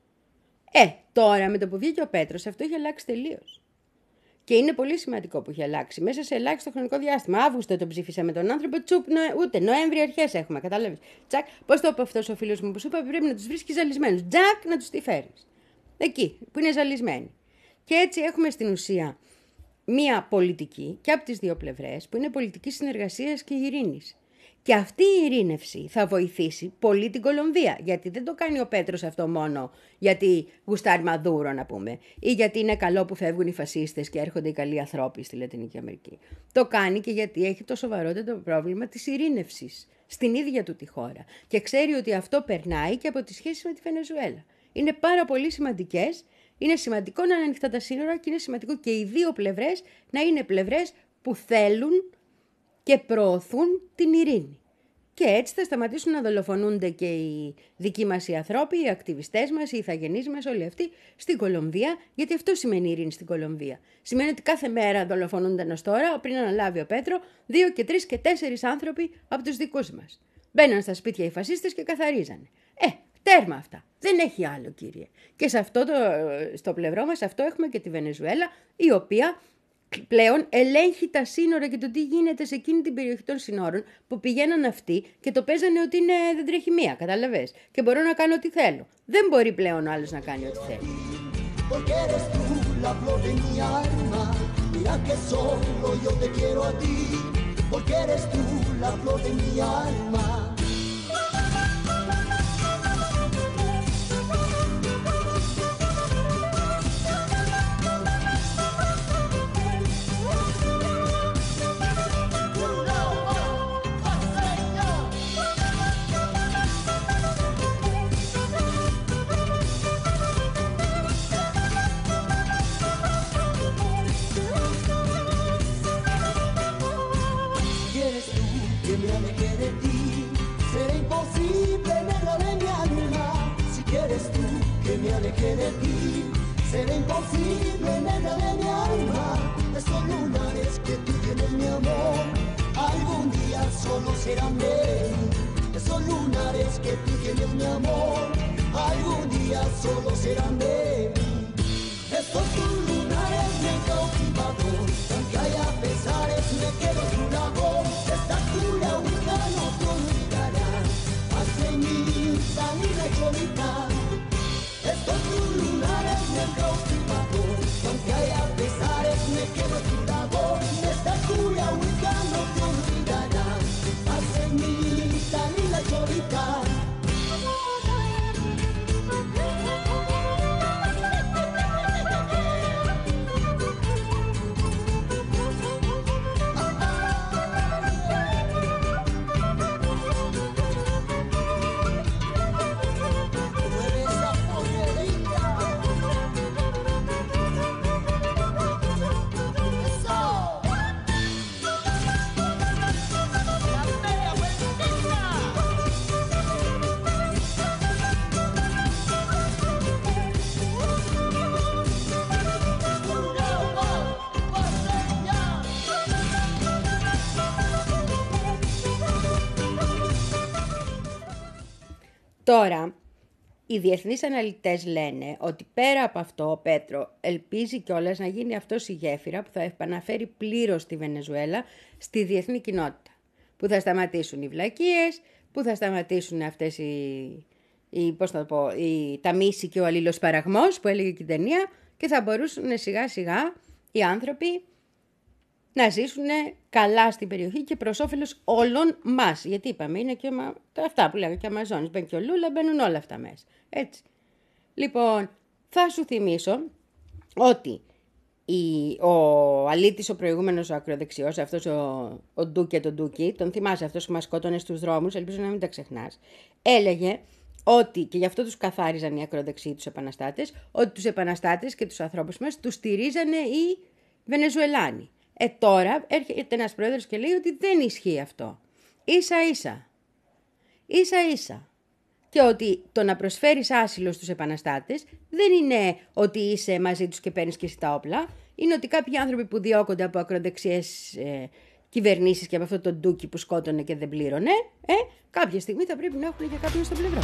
Ε, τώρα με το που βγήκε ο Πέτρος αυτό είχε αλλάξει τελείως. Και είναι πολύ σημαντικό που έχει αλλάξει. Μέσα σε ελάχιστο χρονικό διάστημα. Αύγουστο τον ψήφισα με τον άνθρωπο, τσουπ, νο, ούτε Νοέμβρη αρχές έχουμε, κατάλαβες. Τσακ, πώς το είπε αυτός ο φίλος μου που σου είπα, πρέπει να τους βρίσκεις ζαλισμένους. Τζακ, να τους τη φέρνεις. Εκεί, που είναι ζαλισμένοι. Και έτσι έχουμε στην ουσία μία πολιτική και από τις δύο πλευρές, που είναι πολιτική συνεργασίας και ειρήνης. Και αυτή η ειρήνευση θα βοηθήσει πολύ την Κολομβία. Γιατί δεν το κάνει ο Πέτρος αυτό μόνο γιατί γουστάρει Μαδούρο, να πούμε, ή γιατί είναι καλό που φεύγουν οι φασίστες και έρχονται οι καλοί ανθρώποι στη Λατινική Αμερική. Το κάνει και γιατί έχει το σοβαρότερο πρόβλημα της ειρήνευσης στην ίδια του τη χώρα. Και ξέρει ότι αυτό περνάει και από τις σχέσεις με τη Βενεζουέλα. Είναι πάρα πολύ σημαντικές. Είναι σημαντικό να είναι ανοιχτά τα σύνορα και είναι σημαντικό και οι δύο πλευρές να είναι πλευρές που θέλουν και προωθούν την ειρήνη. Και έτσι θα σταματήσουν να δολοφονούνται και οι δικοί μας οι ανθρώποι, οι ακτιβιστές μας, οι ηθαγενείς μας, όλοι αυτοί στην Κολομβία, γιατί αυτό σημαίνει ειρήνη στην Κολομβία. Σημαίνει ότι κάθε μέρα δολοφονούνται ως τώρα, πριν αναλάβει ο Πέτρο, δύο και τρεις και τέσσερις άνθρωποι από τους δικούς μας. Μπαίναν στα σπίτια οι φασίστες και καθαρίζανε. Ε, τέρμα αυτά. Δεν έχει άλλο, κύριε. Και σε αυτό το, στο πλευρό μας αυτό έχουμε και τη Βενεζουέλα, η οποία πλέον ελέγχει τα σύνορα και το τι γίνεται σε εκείνη την περιοχή των σύνορων που πηγαίναν αυτοί και το παίζανε ότι είναι, δεν τρέχει μία, καταλαβες. Και μπορώ να κάνω ό,τι θέλω. Δεν μπορεί πλέον ο άλλος να κάνει ό,τι θέλει. Porque eres tú la flor de mi alma, mira que solo yo te quiero a ti, porque eres tú la flor de mi alma. Que de ti será imposible, nena de mi alma. Esos lunares que tú tienes, mi amor, algún día solo serán de mí. Esos lunares que tú tienes, mi amor, algún día solo serán de mí. Esos lunares me han cautivado, aunque haya pesares me quedo a tu lado. Esta cura única no te olvidarás. Hazme mi salida cholita. Estos lunares me han cautivado, aunque haya pesares me quedo a tu lado. Esta cura única no te olvidarás. Hacen mi salida cholita. Τώρα, οι διεθνείς αναλυτές λένε ότι πέρα από αυτό ο Πέτρο ελπίζει κιόλας να γίνει αυτός η γέφυρα που θα επαναφέρει πλήρως τη Βενεζουέλα στη διεθνή κοινότητα. Που θα σταματήσουν οι βλακίες, που θα σταματήσουν αυτές οι, οι, πώς θα το πω, οι, τα μίση και ο αλληλοσπαραγμός που έλεγε και η ταινία και θα μπορούσαν σιγά σιγά οι άνθρωποι να ζήσουν καλά στην περιοχή και προς όφελος όλων μας. Γιατί είπαμε, είναι και μα... αυτά που λέγαμε και Αμαζόνες, μπαίνει και ο Λούλα, μπαίνουν όλα αυτά μέσα. Έτσι. Λοιπόν, θα σου θυμίσω ότι η... ο αλήτης, ο προηγούμενος, ο ακροδεξιός, αυτός ο, ο Ντούκε τον Ντούκι, τον θυμάσαι αυτός που μας σκότωνε στους δρόμους, ελπίζω να μην τα ξεχνάς, έλεγε ότι, και γι' αυτό τους καθάριζαν οι ακροδεξιοί τους επαναστάτες, ότι τους επαναστάτες και τους ανθρώπους μας τους στηρίζανε οι Βενεζουελάνοι. Ε, τώρα έρχεται ένας πρόεδρος και λέει ότι δεν ισχύει αυτό. Ίσα ίσα. Ίσα ίσα. Και ότι το να προσφέρεις άσυλο στους επαναστάτες δεν είναι ότι είσαι μαζί τους και παίρνεις και εσύ τα όπλα. Είναι ότι κάποιοι άνθρωποι που διώκονται από ακροδεξιές ε, κυβερνήσεις και από αυτό το ντούκι που σκότωνε και δεν πλήρωνε, ε, κάποια στιγμή θα πρέπει να έχουν και κάποιον στο πλευρό.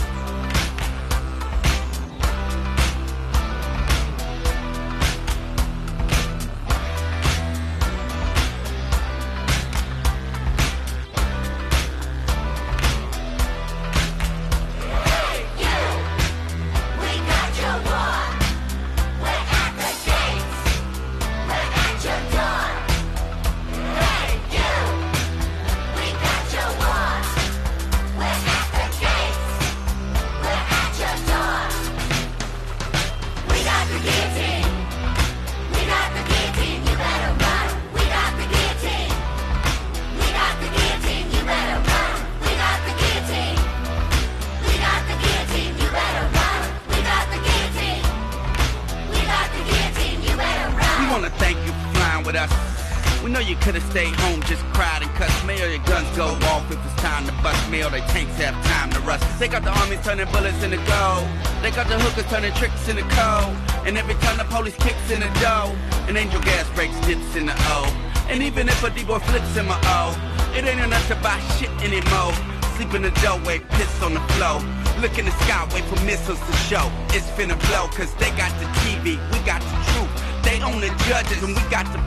Turning bullets in the gold. They got the hookers turning tricks in the cold. And every time the police kicks in the dough, an angel gas breaks dips in the O. And even if a D-boy flips in my O, it ain't enough to buy shit anymore. Sleep in the doorway, piss on the floor. Look in the sky, wait for missiles to show. It's finna blow, cause they got the T V, we got the truth. They own the judges and we got the proof.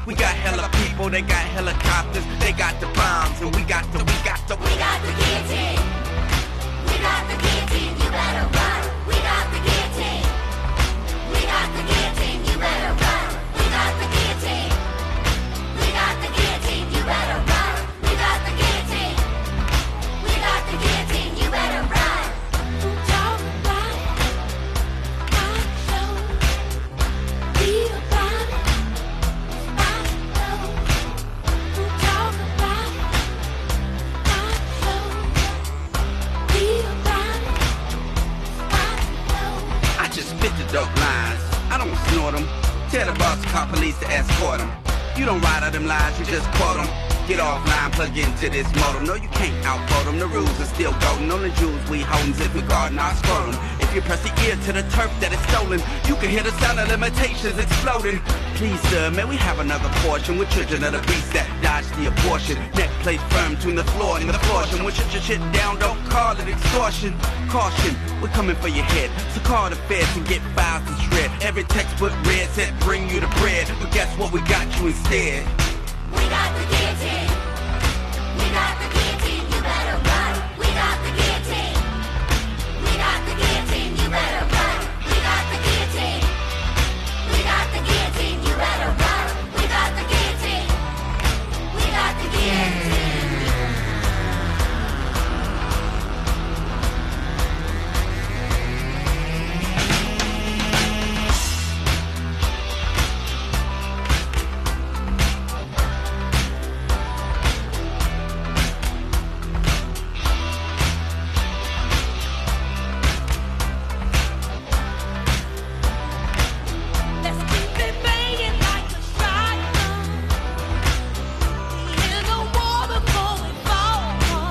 We got hella people, they got helicopters, they got the bombs, and we got the, we got the, we got the guillotine. We got the guillotine, you better run. We got the guillotine. We got the guillotine, you better run. We got the guillotine. We got the guillotine, you better run. We got the guillotine. We got the guillotine, you better run. Talk about it, I show. Be about it, I know. Talk about it, I show. Be about it, I know. I just spit the dope lines, I don't snort them. Tell the boss to call police to escort them. You don't ride out them lines, you just quote them. Get offline, plug into this modem. No, you can't outvote them, the rules are still golden. On the jewels we holdin' if we guardin' our scrotum. If you press the ear to the turf that is stolen, you can hear the sound of limitations exploding. Please, sir, may we have another portion? We're children of the beast that dodge the abortion. Neck plate firm between the floor and the portion. We shut your shit down, don't call it extortion. Caution, we're coming for your head. So call the feds and get files to shred. Every textbook read said bring you the bread, but guess what, we got you instead. We got the guillotine. We got the guillotine, you better run. We got the guillotine. We got the guillotine, you better run. We got the guillotine. We got the guillotine, you better run. We got the guillotine. We got the guillotine. Let's keep it banging like a shotgun. We in the war before we fall.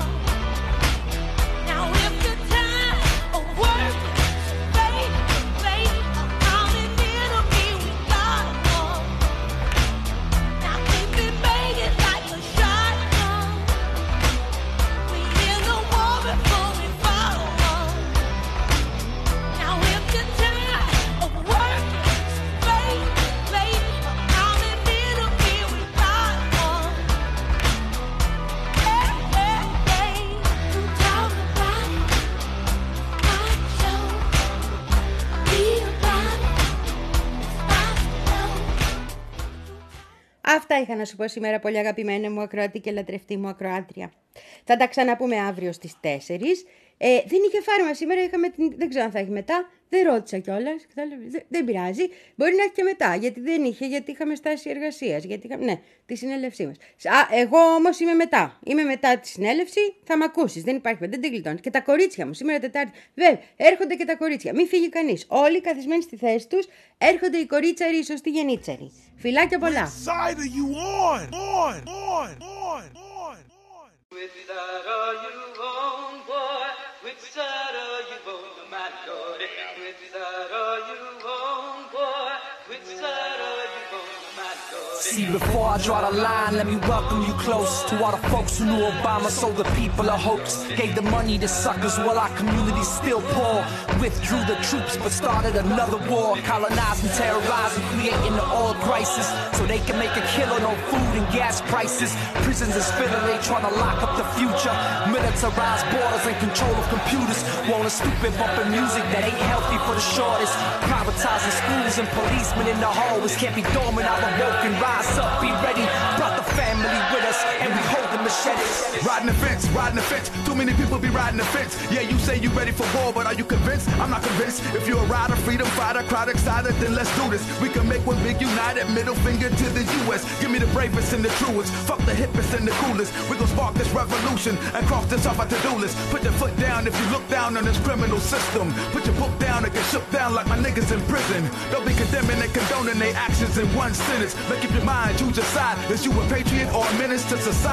Now if the time of work is fade, fade, I'm an enemy, we got one. Now keep it banging like a shotgun. We in the war before we fall. Now if the time of work is fade, fade, I'm an enemy, we got one. Hey, hey, hey, you talk about it, I show. Be about it, I know. Αυτά είχα να σου πω σήμερα, πολύ αγαπημένη μου ακροατή και λατρευτή μου ακροάτρια. Θα τα ξαναπούμε αύριο στις τέσσερις. Ε, δεν είχε φάρμα σήμερα, είχαμε την... δεν ξέρω αν θα έχει μετά. Δεν ρώτησα κιόλας. Δεν, δεν πειράζει. Μπορεί να έχει και μετά, γιατί δεν είχε, γιατί είχαμε στάση εργασίας. Γιατί είχα... Ναι, τη συνέλευσή μας. Α, εγώ όμως είμαι μετά. Είμαι μετά τη συνέλευση, θα μ' ακούσεις. Δεν υπάρχει, δεν την γλιτώνεις. Και τα κορίτσια μου, σήμερα Τετάρτη. Βέβαια, έρχονται και τα κορίτσια. Μην φύγει κανείς. Όλοι καθισμένοι στη θέση τους, έρχονται οι κορίτσαροι, οι σωστοί γενίτσαροι. Φιλάκια πολλά. Side are you on? On, on, on, on. Which side are you on, boy? Which side are you on, my lord? Which side are you on, boy? Which side are you on, my lord? See, before I draw the line, let me welcome you close to all the folks who knew Obama sold the people a hoax. Gave the money to suckers while our community still poor. Withdrew the troops but started another war. Colonizing, terrorizing, creating the oil crisis. So they can make a killing on food and gas prices. Prisons is filling, they trying to lock up the future. Militarized borders and control of computers. Want a stupid bumping music that ain't healthy for the shortest. Privatizing schools and policemen in the hallways. Can't be dormant, I'm awoken. Rise up, be ready. Brought the family with us and we hold the machetes. Riding the fence, riding the fence. Too many people be riding the fence. Yeah, you say you ready for war, but are you convinced? I'm not convinced. If you're a rider, freedom fighter, crowd excited, then let's do this. We can make one big united middle finger to the U S. Give me the bravest and the truest. Fuck the hippest and the coolest. We gon' spark this revolution and cross this off our to-do list. Put your foot down if you look down on this criminal system. Put your book down and get shook down like my niggas in prison. They'll be condemning and condoning their actions in one sentence. Make up your mind, choose your side. Is you a patriot or a menace to society?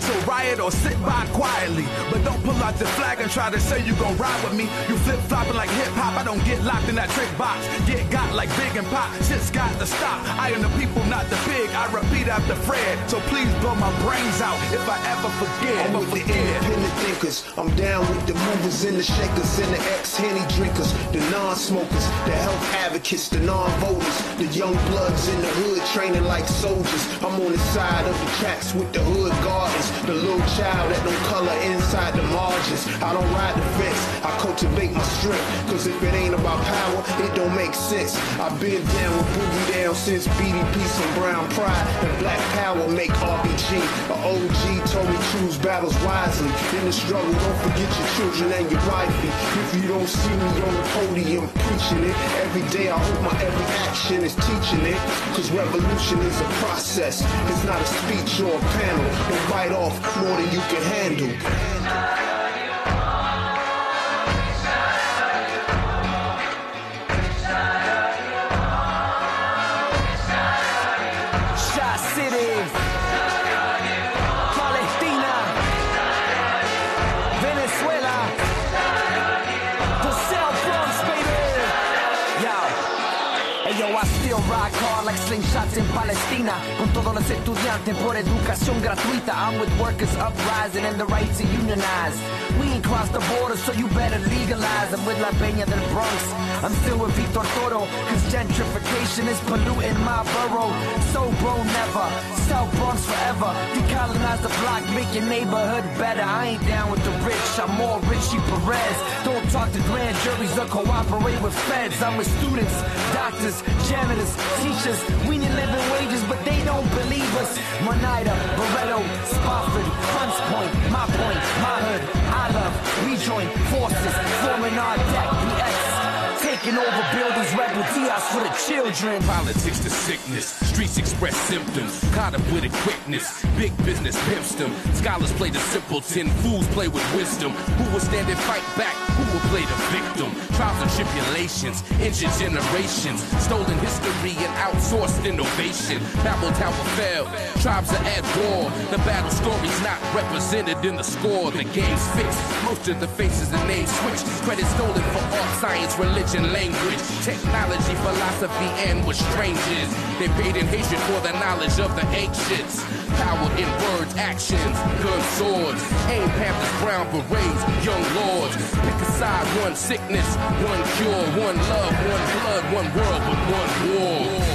So riot or sit by quietly, but don't pull out the flag and try to say you gon' ride with me. You flip-flopping like hip-hop, I don't get locked in that trick box. Get got like Big and Pop, shit's got to stop. I am the people, not the pig, I repeat after Fred. So please blow my brains out if I ever forget. I'm with the independent thinkers, I'm down with the movers and the shakers and the ex-Henny drinkers, the non-smokers, the health advocates, the non-voters, the young bloods in the hood training like soldiers. I'm on the side of the tracks with the hood gardens, the little child that don't color inside the margins. I don't ride the fence, I cultivate my strength, cause if it ain't about power, it don't make sense. I've been down with Boogie Down since B D P, some Brown Pride, and Black Power make R B G. A O G told me choose battles wisely. In the struggle, don't forget your children and your wifey. If you don't see me on the podium preaching it, every day I hope my every action is teaching it. Cause revolution is a process, it's not a speech or a panel. Don't bite off more than you can handle. Rock hard like slingshots in Palestina. Con todos los estudiantes por educación gratuita. I'm with workers uprising and the right to unionize. We ain't crossed the border, so you better legalize. I'm with La Peña del Bronx. I'm still with Victor Toro, cause gentrification is polluting my borough. So bro, never. South Bronx forever. Decolonize the block, make your neighborhood better. I ain't down with the rich, I'm more Richie Perez. Don't talk to grand juries or cooperate with feds. I'm with students, doctors, janitors, teachers. We need living wages, but they don't believe us. Monida, Barretto, Spofford, Hunts Point, my point, my hood, I love. We join forces, forming our deck, B X. Taking over buildings, rebel Diaz for the children. Politics to sickness, streets express symptoms. Caught up with a quickness, big business pimps them. Scholars play the simpleton, fools play with wisdom. Who will stand and fight back? Who will play the victim? Trials and tribulations, injured generations. Stolen history and outsourced innovation. Babel Tower fell, tribes are at war. The battle story's not represented in the score. The game's fixed, most of the faces and names switched. Credit stolen for art, science, religion, language, technology, philosophy, and what strange is. They paid in hatred for the knowledge of the ancients. Power in words, actions, guns, swords. Aim Panthers, brown berets, young lords. Pick a side, one sickness, one cure, one love, one blood, one world, but one war.